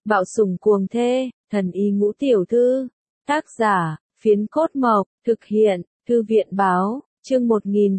Bạo sủng cuồng thê, thần y ngũ tiểu thư. Tác giả, Phiến Cốt Mộc, thực hiện, Thư viện báo, chương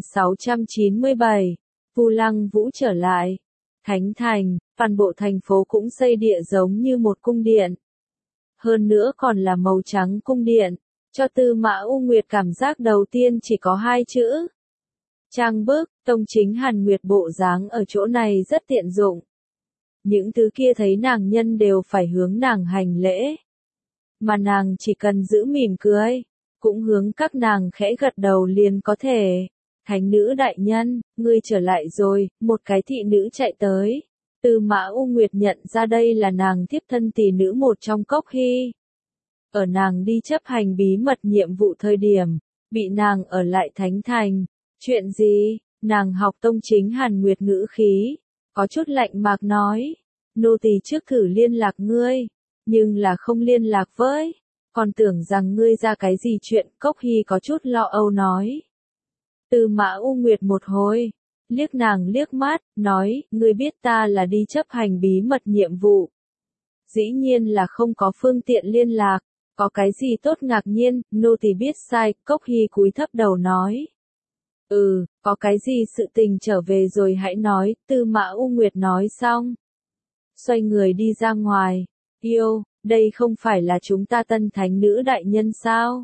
1697. Vu Lăng Vũ trở lại. Thánh Thành, toàn bộ thành phố cũng xây địa giống như một cung điện. Hơn nữa còn là màu trắng cung điện, cho Tư Mã U Nguyệt cảm giác đầu tiên chỉ có hai chữ. Trang bức, Tông Chính Hàn Nguyệt bộ dáng ở chỗ này rất tiện dụng. Những thứ kia thấy nàng nhân đều phải hướng nàng hành lễ. Mà nàng chỉ cần giữ mỉm cười, cũng hướng các nàng khẽ gật đầu liền có thể. Thánh nữ đại nhân, ngươi trở lại rồi, một cái thị nữ chạy tới. Tư Mã U Nguyệt nhận ra đây là nàng thiếp thân tỷ nữ một trong Cốc Hy. Ở nàng đi chấp hành bí mật nhiệm vụ thời điểm, bị nàng ở lại Thánh Thành. Chuyện gì? Nàng học Tông Chính Hàn Nguyệt ngữ khí, có chút lạnh mạc nói. Nô tỳ trước thử liên lạc ngươi, nhưng là không liên lạc với. Còn tưởng rằng ngươi ra cái gì chuyện, Cốc Hy có chút lo âu nói. Tư Mã U Nguyệt một hồi, liếc nàng liếc mắt, nói, ngươi biết ta là đi chấp hành bí mật nhiệm vụ. Dĩ nhiên là không có phương tiện liên lạc, có cái gì tốt ngạc nhiên, nô tỳ biết sai, Cốc Hy cúi thấp đầu nói. Có cái gì sự tình trở về rồi hãy nói, Tư Mã U Nguyệt nói xong. Xoay người đi ra ngoài, yêu, đây không phải là chúng ta tân thánh nữ đại nhân sao?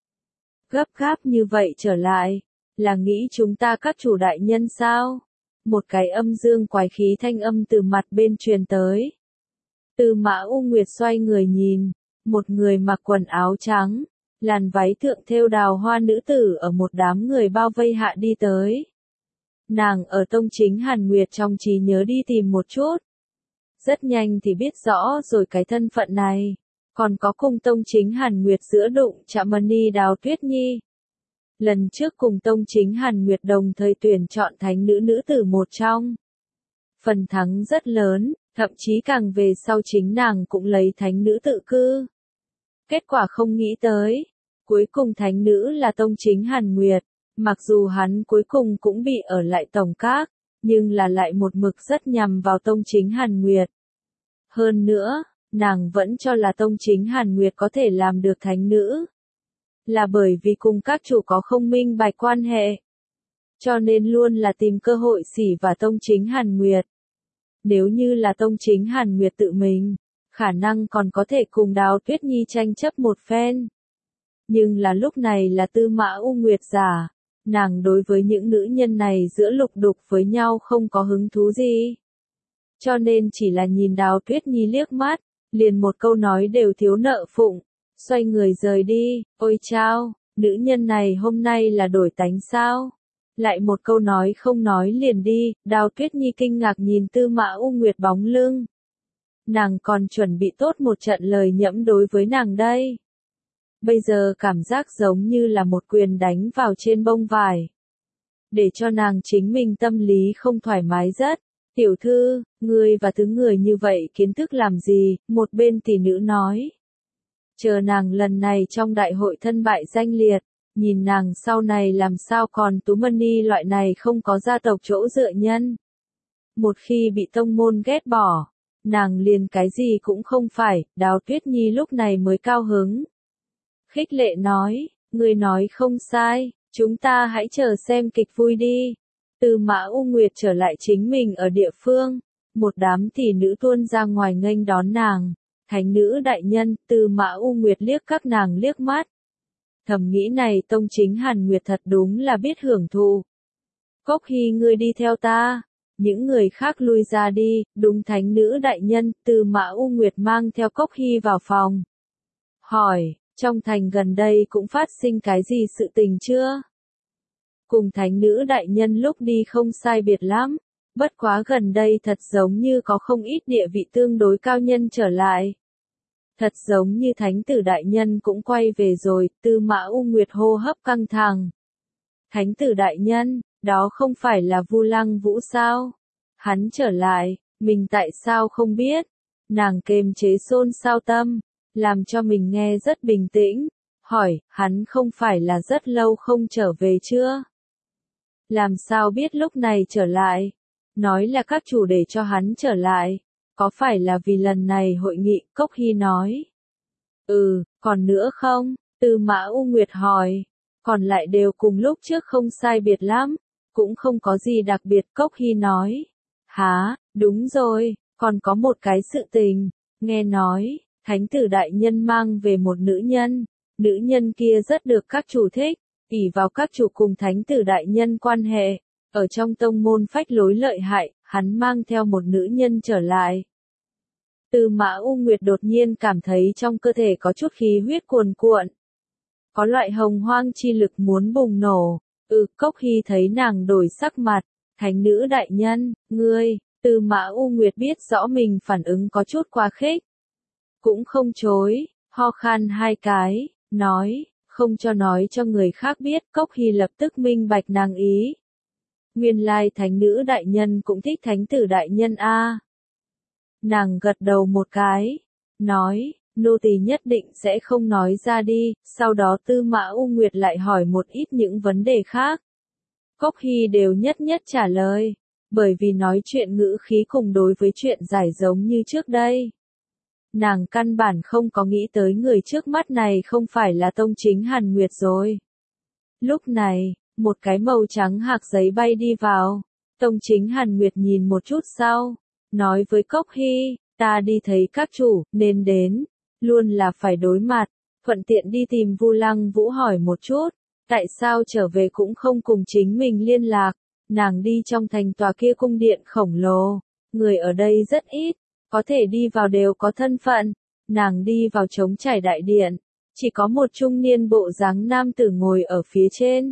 Gấp gáp như vậy trở lại, là nghĩ chúng ta các chủ đại nhân sao? Một cái âm dương quái khí thanh âm từ mặt bên truyền tới. Tư Mã U Nguyệt xoay người nhìn, một người mặc quần áo trắng, làn váy thượng thêu đào hoa nữ tử ở một đám người bao vây hạ đi tới. Nàng ở Tông Chính Hàn Nguyệt trong trí nhớ đi tìm một chút. Rất nhanh thì biết rõ rồi cái thân phận này, còn có cùng Tông Chính Hàn Nguyệt giữa đụng chạm Mani Đào Tuyết Nhi. Lần trước cùng Tông Chính Hàn Nguyệt đồng thời tuyển chọn thánh nữ nữ tử một trong. Phần thắng rất lớn, thậm chí càng về sau chính nàng cũng lấy thánh nữ tự cư. Kết quả không nghĩ tới, cuối cùng thánh nữ là Tông Chính Hàn Nguyệt, mặc dù hắn cuối cùng cũng bị ở lại tổng các, nhưng là lại một mực rất nhằm vào Tông Chính Hàn Nguyệt. Hơn nữa, nàng vẫn cho là Tông Chính Hàn Nguyệt có thể làm được thánh nữ. Là bởi vì cùng các chủ có không minh bạch quan hệ. Cho nên luôn là tìm cơ hội xỉ và Tông Chính Hàn Nguyệt. Nếu như là Tông Chính Hàn Nguyệt tự mình, khả năng còn có thể cùng Đào Tuyết Nhi tranh chấp một phen. Nhưng là lúc này là Tư Mã U Nguyệt giả, nàng đối với những nữ nhân này giữa lục đục với nhau không có hứng thú gì. Cho nên chỉ là nhìn Đào Tuyết Nhi liếc mắt, liền một câu nói đều thiếu nợ phụng, xoay người rời đi. Ôi chao, nữ nhân này hôm nay là đổi tánh sao? Lại một câu nói không nói liền đi. Đào Tuyết Nhi kinh ngạc nhìn Tư Mã U Nguyệt bóng lưng. Nàng còn chuẩn bị tốt một trận lời nhẫm đối với nàng đây. Bây giờ cảm giác giống như là một quyền đánh vào trên bông vải. Để cho nàng chính mình tâm lý không thoải mái rất. Tiểu thư, ngươi và thứ người như vậy kiến thức làm gì? Một bên tỷ nữ nói. Chờ nàng lần này trong đại hội thân bại danh liệt, nhìn nàng sau này làm sao còn Tú Mani loại này không có gia tộc chỗ dựa nhân. Một khi bị tông môn ghét bỏ, nàng liền cái gì cũng không phải. Đào Tuyết Nhi lúc này mới cao hứng. Khích lệ nói, ngươi nói không sai, chúng ta hãy chờ xem kịch vui đi. Tư Mã U Nguyệt trở lại chính mình ở địa phương, một đám tỷ nữ tuôn ra ngoài nghênh đón nàng. Thánh nữ đại nhân, Tư Mã U Nguyệt liếc các nàng liếc mắt. Thầm nghĩ này Tông Chính Hàn Nguyệt thật đúng là biết hưởng thụ. Cốc Hy ngươi đi theo ta. Những người khác lui ra đi. Đúng thánh nữ đại nhân, Tư Mã U Nguyệt mang theo Cốc Hy vào phòng. Hỏi, trong thành gần đây cũng phát sinh cái gì sự tình chưa? Cùng thánh nữ đại nhân lúc đi không sai biệt lắm. Bất quá gần đây thật giống như có không ít địa vị tương đối cao nhân trở lại. Thật giống như thánh tử đại nhân cũng quay về rồi. Tư Mã U Nguyệt hô hấp căng thẳng. Thánh tử đại nhân, đó không phải là Vu Lăng Vũ sao? Hắn trở lại, mình tại sao không biết? Nàng kềm chế xôn xao tâm, làm cho mình nghe rất bình tĩnh. Hỏi, hắn không phải là rất lâu không trở về chưa? Làm sao biết lúc này trở lại? Nói là các chủ để cho hắn trở lại. có phải là vì lần này hội nghị, Cốc Hy nói. Còn nữa không? Tư Mã U Nguyệt hỏi. Còn lại đều cùng lúc trước không sai biệt lắm, cũng không có gì đặc biệt, Cốc Hy nói. Hả, đúng rồi, còn có một cái sự tình, nghe nói, Thánh tử đại nhân mang về một nữ nhân kia rất được các chủ thích, ỷ vào các chủ cùng Thánh tử đại nhân quan hệ, ở trong tông môn phách lối lợi hại, hắn mang theo một nữ nhân trở lại. Tư Mã U Nguyệt đột nhiên cảm thấy trong cơ thể có chút khí huyết cuồn cuộn. Có loại hồng hoang chi lực muốn bùng nổ. Cốc Hy thấy nàng đổi sắc mặt. Thánh nữ đại nhân, ngươi, Tư Mã U Nguyệt biết rõ mình phản ứng có chút quá khích. Cũng không chối, ho khan hai cái, nói, không cho nói cho người khác biết. Cốc Hy lập tức minh bạch nàng ý. Nguyên lai thánh nữ đại nhân cũng thích thánh tử đại nhân a. Nàng gật đầu một cái, nói, nô tỳ nhất định sẽ không nói ra đi, sau đó Tư Mã U Nguyệt lại hỏi một ít những vấn đề khác. Cốc Hy đều nhất nhất trả lời, bởi vì nói chuyện ngữ khí cùng đối với chuyện giải giống như trước đây. Nàng căn bản không có nghĩ tới người trước mắt này không phải là Tông Chính Hàn Nguyệt rồi. Lúc này, một cái màu trắng hạc giấy bay đi vào, Tông Chính Hàn Nguyệt nhìn một chút sau, nói với Cốc Hy, ta đi thấy các chủ, nên đến, luôn là phải đối mặt, thuận tiện đi tìm Vu Lăng Vũ hỏi một chút, tại sao trở về cũng không cùng chính mình liên lạc, nàng đi trong thành tòa kia cung điện khổng lồ, người ở đây rất ít, có thể đi vào đều có thân phận, nàng đi vào trống trải đại điện, chỉ có một trung niên bộ dáng nam tử ngồi ở phía trên.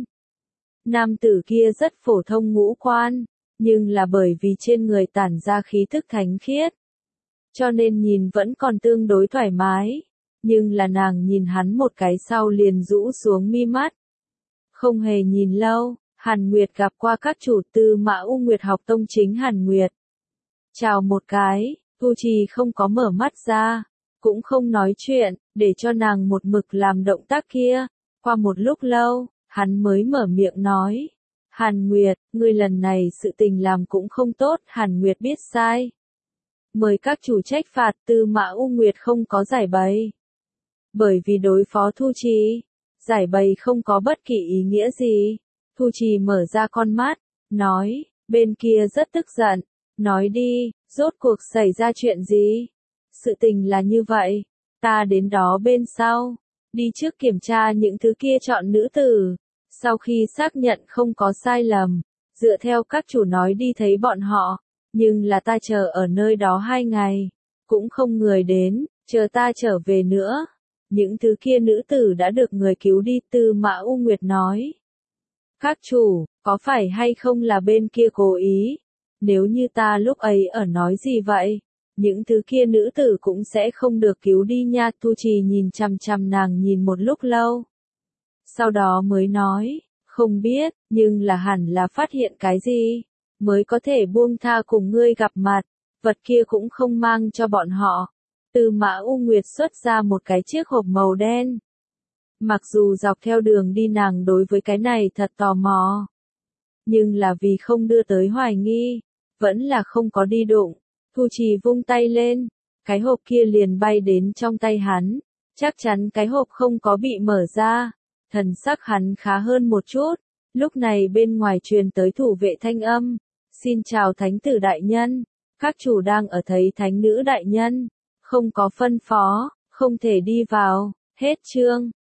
Nam tử kia rất phổ thông ngũ quan, nhưng là bởi vì trên người tản ra khí thức thánh khiết, cho nên nhìn vẫn còn tương đối thoải mái, nhưng là nàng nhìn hắn một cái sau liền rũ xuống mi mắt. Không hề nhìn lâu, Hàn Nguyệt gặp qua các chủ. Tư Mã U Nguyệt học Tông Chính Hàn Nguyệt. Chào một cái, Tu Trì không có mở mắt ra, cũng không nói chuyện, để cho nàng một mực làm động tác kia. Qua một lúc lâu, hắn mới mở miệng nói. Hàn Nguyệt, ngươi lần này sự tình làm cũng không tốt. Hàn Nguyệt biết sai. Mời các chủ trách phạt. Tư Mã U Nguyệt không có giải bày. Bởi vì đối phó Thu Trì, giải bày không có bất kỳ ý nghĩa gì. Thu Trì mở ra con mắt, nói, bên kia rất tức giận, nói đi, rốt cuộc xảy ra chuyện gì? Sự tình là như vậy, ta đến đó bên sau, đi trước kiểm tra những thứ kia chọn nữ tử, sau khi xác nhận không có sai lầm, dựa theo các chủ nói đi thấy bọn họ, nhưng là ta chờ ở nơi đó 2 ngày, cũng không người đến, chờ ta trở về nữa. Những thứ kia nữ tử đã được người cứu đi. Tư Mã U Nguyệt nói. Các chủ, có phải hay không là bên kia cố ý? Nếu như ta lúc ấy ở nói gì vậy? Những thứ kia nữ tử cũng sẽ không được cứu đi nha. Tu Trì nhìn chằm chằm nàng nhìn một lúc lâu. Sau đó mới nói, không biết, nhưng là hẳn là phát hiện cái gì, mới có thể buông tha cùng ngươi gặp mặt, vật kia cũng không mang cho bọn họ. Tư Mã U Nguyệt xuất ra một cái chiếc hộp màu đen. Mặc dù dọc theo đường đi nàng đối với cái này thật tò mò, nhưng là vì không đưa tới hoài nghi, vẫn là không có đi đụng. Thu Trì vung tay lên, cái hộp kia liền bay đến trong tay hắn, chắc chắn cái hộp không có bị mở ra, thần sắc hắn khá hơn một chút. Lúc này bên ngoài truyền tới thủ vệ thanh âm, xin chào thánh tử đại nhân, các chủ đang ở thấy thánh nữ đại nhân, không có phân phó, không thể đi vào. Hết chương.